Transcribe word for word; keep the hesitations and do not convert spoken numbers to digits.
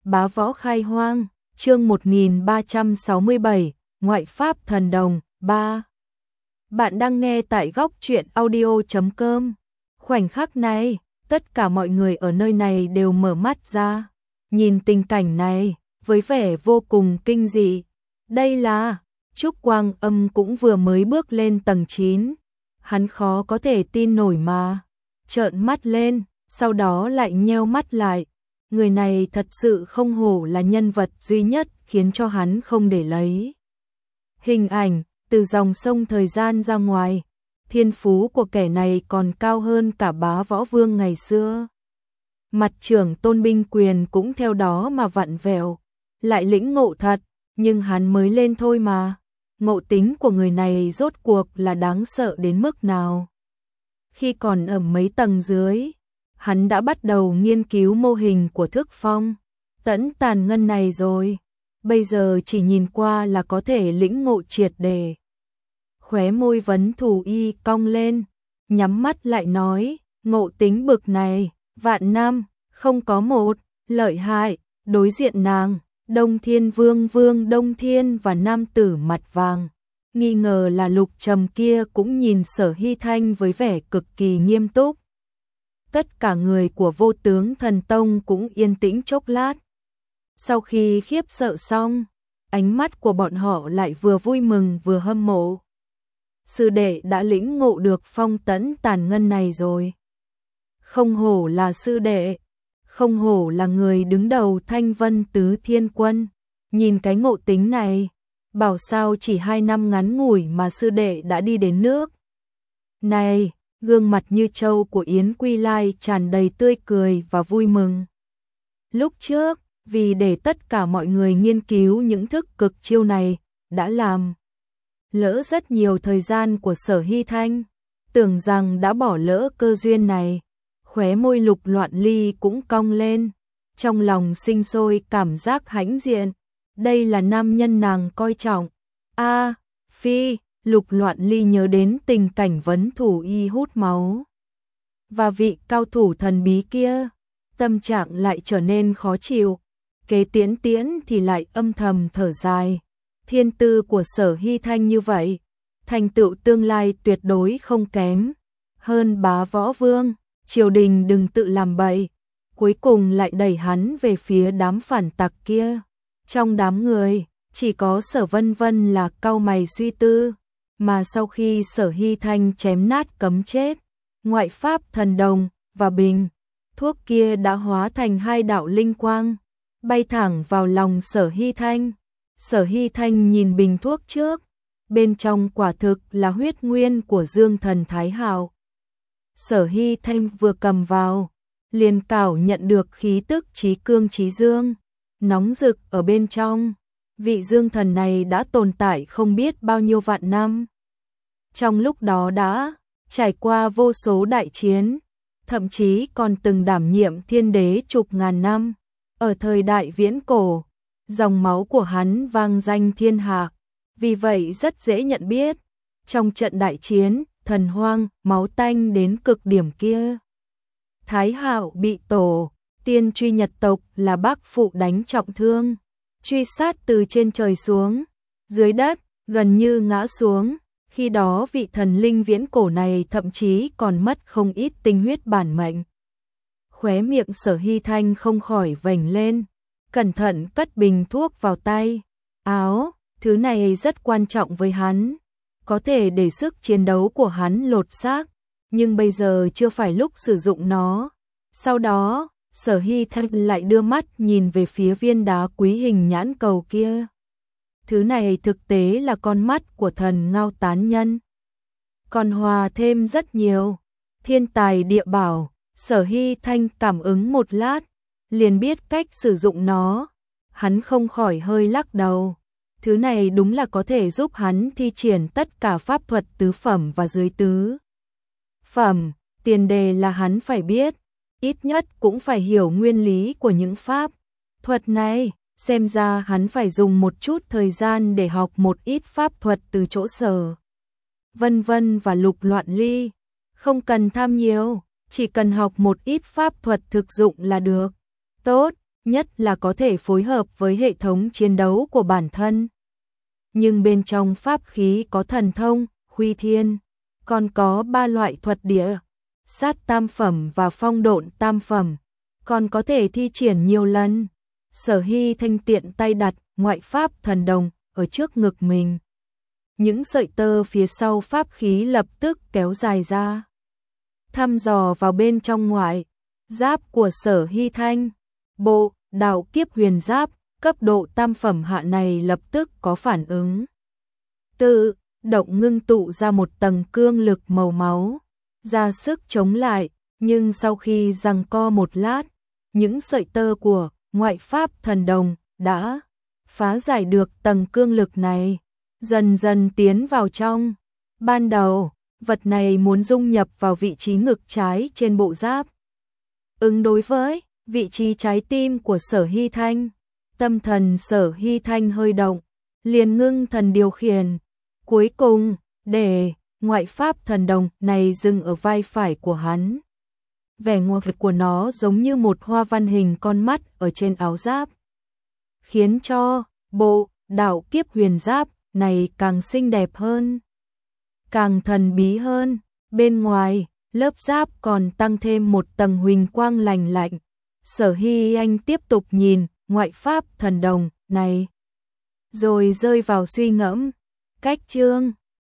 Bá võ khai hoang, chương một nghìn ba trăm sáu mươi bảy, ngoại pháp thần đồng, ba. Bạn đang nghe tại góc truyện audio chấm com. Khoảnh khắc này, tất cả mọi người ở nơi này đều mở mắt ra, nhìn tình cảnh này, với vẻ vô cùng kinh dị. Đây là, Trúc Quang Âm cũng vừa mới bước lên tầng chín. Hắn khó có thể tin nổi mà, trợn mắt lên, sau đó lại nheo mắt lại. Người này thật sự không hổ là nhân vật duy nhất khiến cho hắn không để lấy hình ảnh từ dòng sông thời gian ra ngoài. Thiên phú của kẻ này còn cao hơn cả Bá Võ Vương ngày xưa. Mặt trưởng Tôn Binh Quyền cũng theo đó mà vặn vẹo, lại lĩnh ngộ thật, nhưng hắn mới lên thôi mà. Ngộ tính của người này rốt cuộc là đáng sợ đến mức nào. Khi còn ở mấy tầng dưới, hắn đã bắt đầu nghiên cứu mô hình của Thức Phong Tẫn Tàn Ngân này rồi, bây giờ chỉ nhìn qua là có thể lĩnh ngộ triệt để. Khóe môi Vấn Thù Y cong lên, nhắm mắt lại nói, ngộ tính bực này, vạn năm, không có một, lợi hại. Đối diện nàng, Đông Thiên Vương Vương Đông Thiên và nam tử mặt vàng, nghi ngờ là Lục Trầm kia cũng nhìn Sở Hy Thanh với vẻ cực kỳ nghiêm túc. Tất cả người của Vô Tướng Thần Tông cũng yên tĩnh chốc lát. Sau khi khiếp sợ xong, ánh mắt của bọn họ lại vừa vui mừng vừa hâm mộ. Sư đệ đã lĩnh ngộ được phong tẫn tàn ngân này rồi. Không hổ là sư đệ, không hổ là người đứng đầu Thanh Vân Tứ Thiên Quân. Nhìn cái ngộ tính này, bảo sao chỉ hai năm ngắn ngủi mà sư đệ đã đi đến nước này. Gương mặt như trâu của Yến Quy Lai tràn đầy tươi cười và vui mừng. Lúc trước, vì để tất cả mọi người nghiên cứu những thức cực chiêu này, đã làm lỡ rất nhiều thời gian của Sở Hy Thanh, tưởng rằng đã bỏ lỡ cơ duyên này. Khóe môi Lục Loạn Ly cũng cong lên, trong lòng sinh sôi cảm giác hãnh diện. Đây là nam nhân nàng coi trọng. A, phi. Lục Loạn Ly nhớ đến tình cảnh Vấn Thù Y hút máu và vị cao thủ thần bí kia, tâm trạng lại trở nên khó chịu. Kế Tiễn Tiễn thì lại âm thầm thở dài. Thiên tư của Sở Hy Thanh như vậy, thành tựu tương lai tuyệt đối không kém hơn Bá Võ Vương. Triều đình đừng tự làm bậy, cuối cùng lại đẩy hắn về phía đám phản tặc kia. Trong đám người, chỉ có Sở Vân Vân là cau mày suy tư. Mà sau khi Sở Hy Thanh chém nát cấm chết, ngoại pháp thần đồng và bình thuốc kia đã hóa thành hai đạo linh quang, bay thẳng vào lòng Sở Hy Thanh. Sở Hy Thanh nhìn bình thuốc trước, bên trong quả thực là huyết nguyên của Dương Thần Thái Hạo. Sở Hy Thanh vừa cầm vào, liền cảm nhận được khí tức trí cương trí dương, nóng rực ở bên trong. Vị dương thần này đã tồn tại không biết bao nhiêu vạn năm. Trong lúc đó đã trải qua vô số đại chiến, thậm chí còn từng đảm nhiệm thiên đế chục ngàn năm. Ở thời đại viễn cổ, dòng máu của hắn vang danh thiên hạ, vì vậy rất dễ nhận biết. Trong trận đại chiến, thần hoang, máu tanh đến cực điểm kia, Thái Hạo bị tổ tiên truy Nhật tộc là bác phụ đánh trọng thương, truy sát từ trên trời xuống, dưới đất, gần như ngã xuống. Khi đó vị thần linh viễn cổ này thậm chí còn mất không ít tinh huyết bản mệnh. Khóe miệng Sở Hy Thanh không khỏi vểnh lên, cẩn thận cất bình thuốc vào tay áo. Thứ này rất quan trọng với hắn, có thể để sức chiến đấu của hắn lột xác, nhưng bây giờ chưa phải lúc sử dụng nó. Sau đó, Sở Hy Thanh lại đưa mắt nhìn về phía viên đá quý hình nhãn cầu kia. Thứ này thực tế là con mắt của thần Ngao Tán Nhân, còn hòa thêm rất nhiều thiên tài địa bảo. Sở Hy Thanh cảm ứng một lát, liền biết cách sử dụng nó. Hắn không khỏi hơi lắc đầu. Thứ này đúng là có thể giúp hắn thi triển tất cả pháp thuật tứ phẩm và dưới tứ phẩm. Tiền đề là hắn phải biết, ít nhất cũng phải hiểu nguyên lý của những pháp thuật này. Xem ra hắn phải dùng một chút thời gian để học một ít pháp thuật từ chỗ Sở Vân Vân và Lục Loạn Ly. Không cần tham nhiều, chỉ cần học một ít pháp thuật thực dụng là được. Tốt, nhất là có thể phối hợp với hệ thống chiến đấu của bản thân. Nhưng bên trong pháp khí có thần thông, khuy thiên, còn có ba loại thuật địa, sát tam phẩm và phong độn tam phẩm, còn có thể thi triển nhiều lần. Sở Hy Thanh tiện tay đặt ngoại pháp thần đồng ở trước ngực mình. Những sợi tơ phía sau pháp khí lập tức kéo dài ra, thăm dò vào bên trong ngoại giáp của Sở Hy Thanh. Bộ đạo kiếp huyền giáp cấp độ tam phẩm hạ này lập tức có phản ứng, tự động ngưng tụ ra một tầng cương lực màu máu, ra sức chống lại. Nhưng sau khi giằng co một lát, những sợi tơ của ngoại pháp thần đồng đã phá giải được tầng cương lực này, dần dần tiến vào trong. Ban đầu, vật này muốn dung nhập vào vị trí ngực trái trên bộ giáp, ứng đối với vị trí trái tim của Sở Hy Thanh. Tâm thần Sở Hy Thanh hơi động, liền ngưng thần điều khiển. Cuối cùng, để ngoại pháp thần đồng này dừng ở vai phải của hắn. Vẻ ngoài của nó giống như một hoa văn hình con mắt ở trên áo giáp, khiến cho bộ đạo kiếp huyền giáp này càng xinh đẹp hơn, càng thần bí hơn. Bên ngoài, lớp giáp còn tăng thêm một tầng huỳnh quang lành lạnh. Sở Hy Anh tiếp tục nhìn ngoại pháp thần đồng này, rồi rơi vào suy ngẫm. Cách chương